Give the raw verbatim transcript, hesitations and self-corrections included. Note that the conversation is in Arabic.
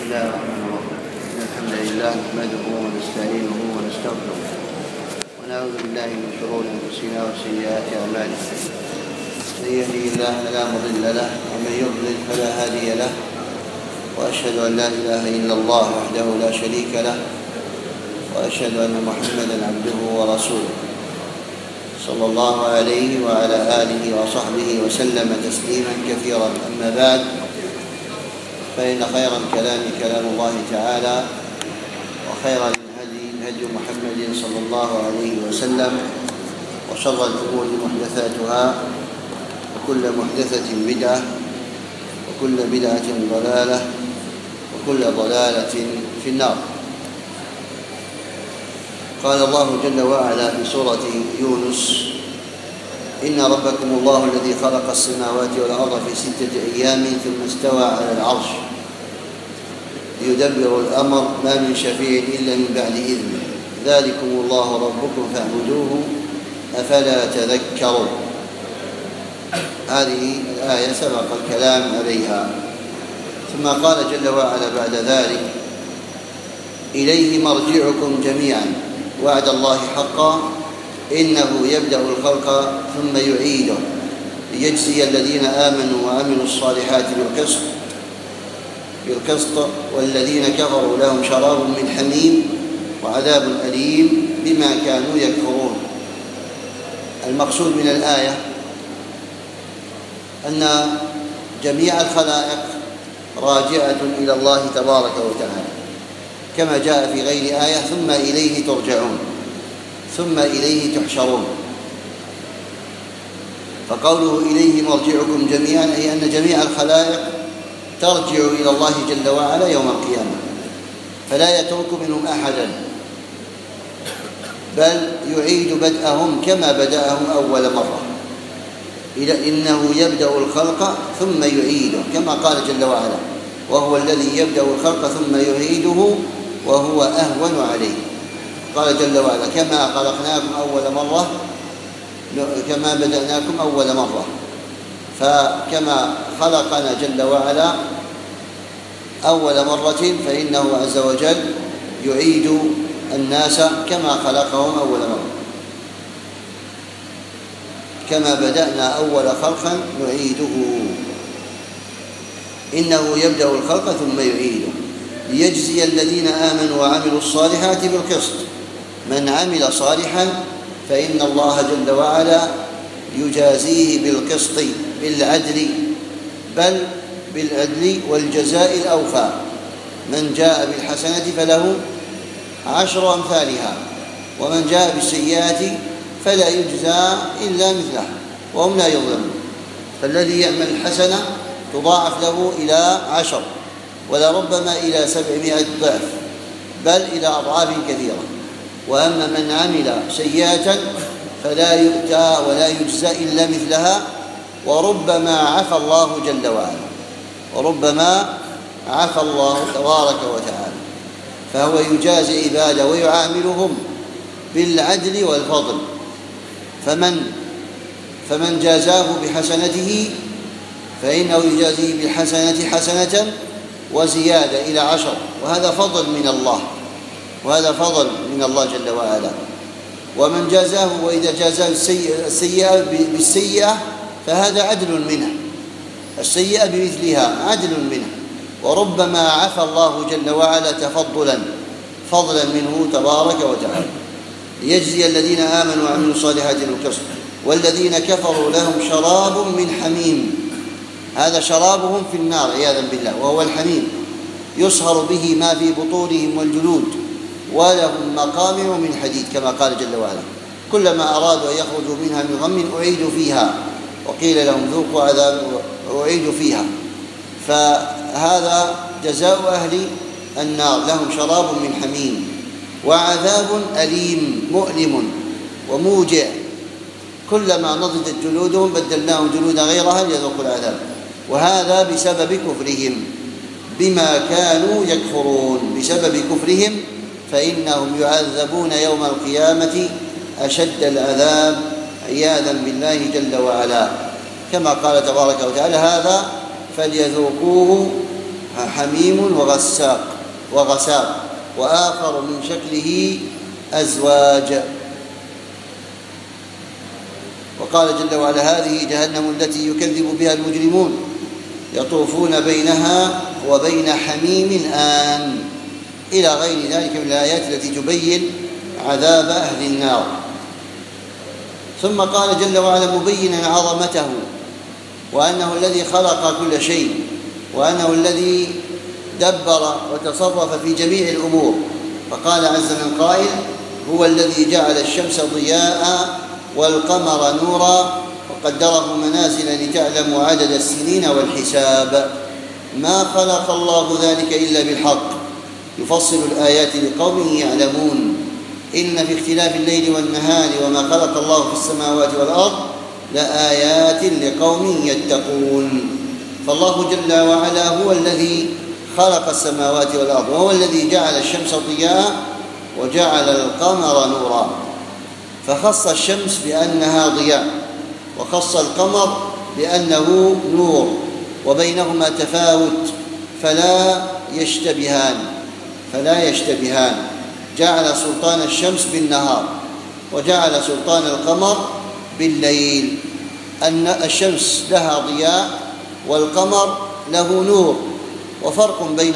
الله الرحمن الرحيم. الحمد لله نحمده ونستعينه ونستغفره ونعوذ بالله من شرور انفسنا وسيئات اعمالنا. من يهده الله فلا مضل له ومن يضلل فلا هادي له، واشهد ان لا اله الا الله وحده لا شريك له، واشهد ان محمدا عبده ورسوله صلى الله عليه وعلى اله وصحبه وسلم تسليما كثيرا. اما بعد، فإن خير الكلام كلام الله تعالى، وخير الهدي هدي محمد صلى الله عليه وسلم، وشر الأمور محدثاتها، وكل محدثة بدعة، وكل بدعة ضلالة، وكل ضلالة في النار. قال الله جل وعلا في سورة يونس: إن ربكم الله الذي خلق السماوات والأرض في ستة أيام ثم استوى على العرش ليدبر الأمر ما من شفيع إلا من بعد إذنه ذلكم الله ربكم فاعبدوه أفلا تذكرون. هذه الآية سبق الكلام عليها. ثم قال جل وعلا بعد ذلك: إليه مرجعكم جميعا وعد الله حقا إنه يبدأ الخلق ثم يعيده ليجزي الذين آمنوا وعملوا الصالحات بالقسط بالقسط والذين كفروا لهم شراب من حميم وعذاب أليم بما كانوا يكفرون. المقصود من الآية أن جميع الخلائق راجعة إلى الله تبارك وتعالى، كما جاء في غير آية: ثم إليه ترجعون، ثم إليه تحشرون. فقوله إليه مرجعكم جميعا أي أن جميع الخلائق ترجع إلى الله جل وعلا يوم القيامة، فلا يترك منهم أحدا، بل يعيد بدءهم كما بدأهم أول مرة. إلى إنه يبدأ الخلق ثم يعيده، كما قال جل وعلا: وهو الذي يبدأ الخلق ثم يعيده وهو أهون عليه. قال جل وعلا: كما خلقناكم أول مرة كما بدأناكم أول مرة. فكما خلقنا جل وعلا أول مرة فإنه عز وجل يعيد الناس كما خلقهم أول مرة. كما بدأنا أول خلقا نعيده. إنه يبدأ الخلق ثم يعيده ليجزي الذين آمنوا وعملوا الصالحات بالقسط. من عمل صالحا فإن الله جل وعلا يجازيه بالقسط، بالعدل، بل بالعدل والجزاء الأوفى. من جاء بالحسنة فله عشر أمثالها، ومن جاء بالسيئة فلا يجزى إلا مثلها وهم لا يظلمون. فالذي يعمل الحسنة تضاعف له إلى عشر، ولربما إلى سبعمائة ضعف، بل إلى أضعاف كثيرة. وأما من عمل سيئة فلا يؤتى ولا يجزى إلا مثلها، وربما عفى الله جل وعلا، وربما عفى الله تبارك وتعالى. فهو يجازي عباده ويعاملهم بالعدل والفضل. فمن فمن جازاه بحسنته فإنه يجازيه بالحسنة حسنة وزيادة إلى عشر، وهذا فضل من الله، وهذا فضل من الله جل وعلا. ومن جازاه وإذا جازاه السيئة بالسيئة فهذا عدل منه، السيئة بمثلها عدل منه. وربما عفى الله جل وعلا تفضلا فضلا منه تبارك وتعالى ليجزي الذين آمنوا وعملوا الصالحات بالقسط والذين كفروا لهم شراب من حميم. هذا شرابهم في النار عياذا بالله، وهو الحميم، يصهر به ما في بطونهم والجلود، ولهم مقامع من حديد، كما قال جل وعلا: كلما أرادوا أن يخرجوا منها من غم أعيدوا فيها وقيل لهم ذوقوا عذاب أعيدوا فيها. فهذا جزاء أهل النار، لهم شراب من حميم وعذاب أليم مؤلم وموجع. كلما نضجت جلودهم بدلناهم جلودا غيرها ليذوقوا العذاب. وهذا بسبب كفرهم بما كانوا يكفرون. بسبب كفرهم فإنهم يعذبون يوم القيامة أشد العذاب عياذا بالله جل وعلا، كما قال تبارك وتعالى: هذا فليذوقوه حميم وغساق وغساق وآخر من شكله أزواج. وقال جل وعلا: هذه جهنم التي يكذب بها المجرمون يطوفون بينها وبين حميم آن، إلى غير ذلك من الآيات التي تبين عذاب أهل النار. ثم قال جل وعلا مبينا عظمته وأنه الذي خلق كل شيء، وأنه الذي دبر وتصرف في جميع الأمور، فقال عز من قائل: هو الذي جعل الشمس ضياء والقمر نورا وقدره منازل لتعلموا عدد السنين والحساب. ما خلق الله ذلك إلا بالحق يفصل الآيات لقوم يعلمون. إن في اختلاف الليل والنهار وما خلق الله في السماوات والأرض لآيات لقوم يتقون. فالله جل وعلا هو الذي خلق السماوات والأرض، وهو الذي جعل الشمس ضياء وجعل القمر نورا، فخص الشمس بأنها ضياء وخص القمر بأنه نور، وبينهما تفاوت فلا يشتبهان فلا يشتبهان جعل سلطان الشمس بالنهار وجعل سلطان القمر بالليل. أن الشمس لها ضياء والقمر له نور، وفرق بين